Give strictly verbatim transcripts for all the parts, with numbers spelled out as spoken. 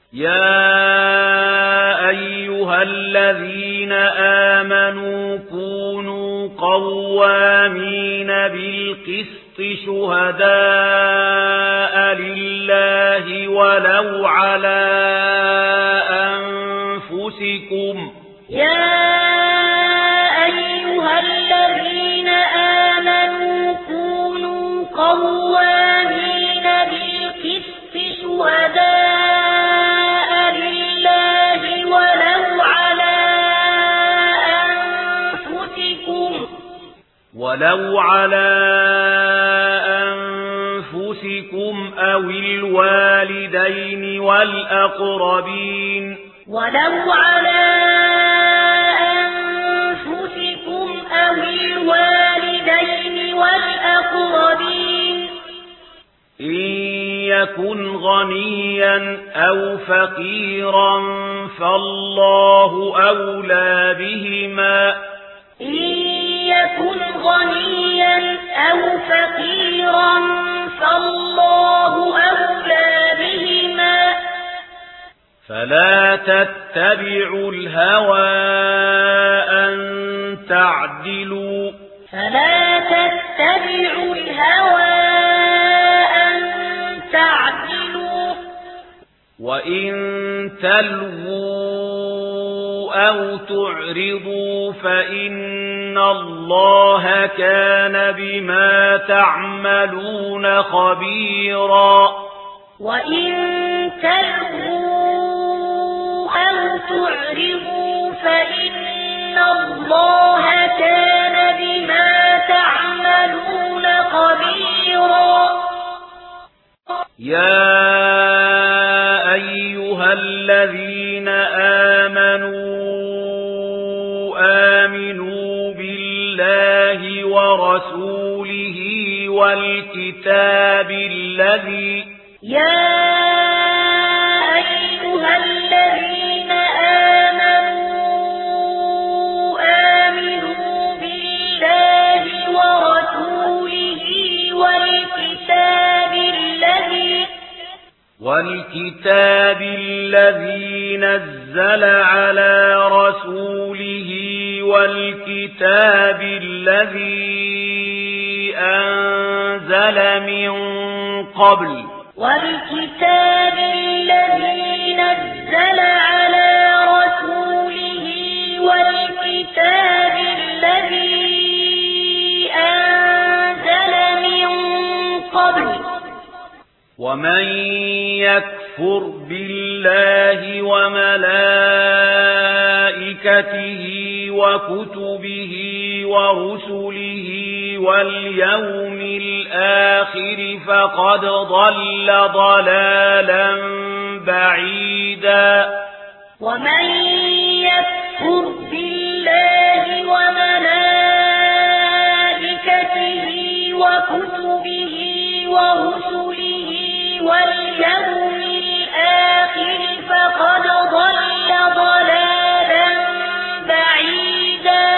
يا أيها الذين آمنوا كونوا قوامين بالقسط شهداء لله ولو على أنفسكم يا أيها الذين آمنوا كونوا قوامين بالقسط شهداء لله ولو على أنفسكم ولو على أنفسكم أو الوالدين والأقربين ولو على أنفسكم أو الوالدين والأقربين إن يكن غنيا أو فقيرا فالله أولى بهما إن يكن غنيا أو فقيرا فالله أولى بهما فلا تتبعوا الهوى أن تعدلوا فلا تتبعوا الهوى أن تعدلوا وإن تلووا أو تعرضوا فإن الله كان بما تعملون خبيرا وإن تلووا أو تعرضوا فإن الله كان بما تعملون خبيرا يا أيها الذين آمنوا آمنوا بالله ورسوله والكتاب الذي يا أيها الذين آمنوا آمنوا بالله ورسوله والكتاب الذي والكتاب الذي نزل على رسوله والكتاب الذي أنزل من قبل والكتاب الذي نزل على رسوله والكتاب الذي أنزل من قبل ومن يكفر بالله وملائكته وكتبه ورسله واليوم الآخر فقد ضل ضلالا بعيدا ومن يكفر بالله وملائكته وكتبه ورسله واليوم الآخر فقد ضل ضلالا بعيدا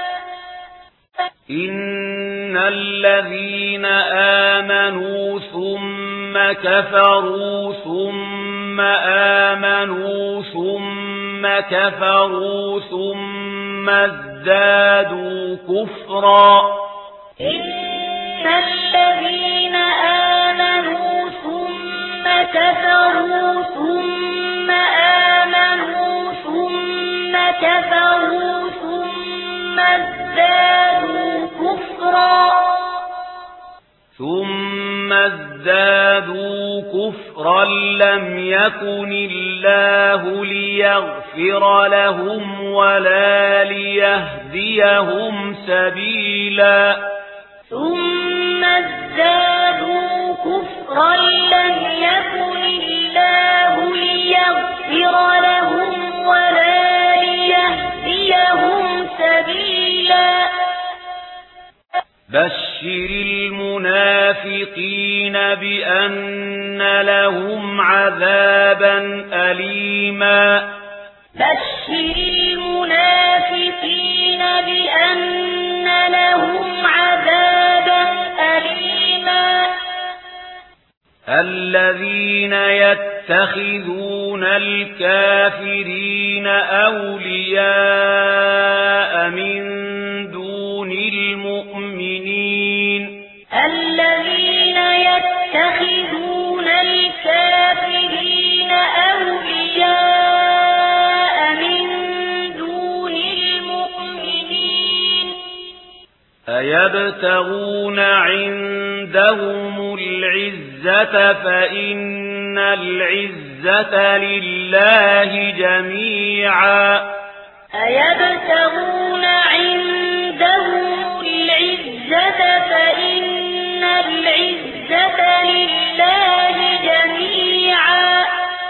إن الذين آمنوا ثم كفروا ثم آمنوا ثم كفروا ثم ازدادوا كفرا إن الذين آمنوا ثم كفروا ثم آمنوا ثم كفروا ثم ازدادوا كفرا ثم ازدادوا كفرا لم يكن الله ليغفر لهم ولا ليهديهم سبيلا ثم ازدادوا كفرا لم يكن الله ليغفر لهم ولا ليهديهم سبيلا بشر المنافقين بأن لهم عذابا أليما بشر المنافقين بأن لهم عذابا أليما الذين يتقون يتخذون الكافرين أولياء من دون المؤمنين الذين يتخذون الكافرين أولياء من دون المؤمنين أيبتغون عندهم العزة فإن العزة لله جميعا أيبتغون عندهم العزة فإن العزة لله جميعا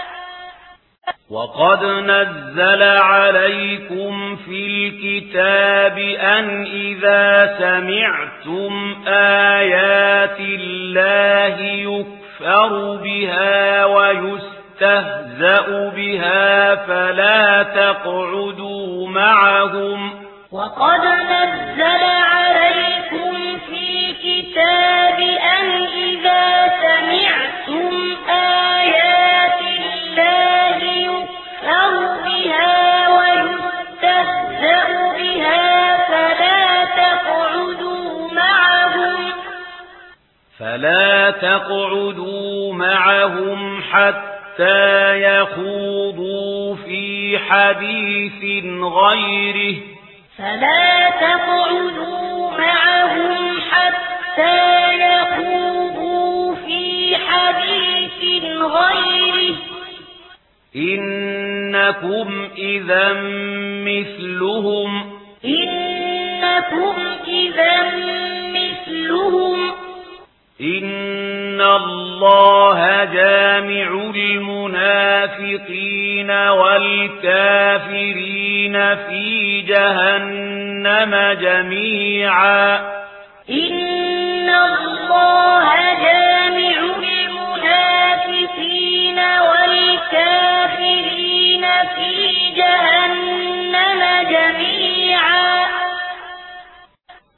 وقد نزل عليكم في الكتاب أن إذا سمعتم آيات الله يكفر بها ويستهزأ بها فلا تقعدوا معهم وقد نزل عليكم في الكتاب أن إذا سمعتم آيات الله يكفر بها ويستهزأ بها فلا تقعدوا معهم فلا تقعدوا معهم حتى يخوضوا في حديث غيره فلا تقعدوا معهم حتى يخوضوا في حديث غيره إنكم إذا مثلهم إنكم إذا مثلهم إن الله جامع المنافقين والكافرين في جهنم جميعا إن الله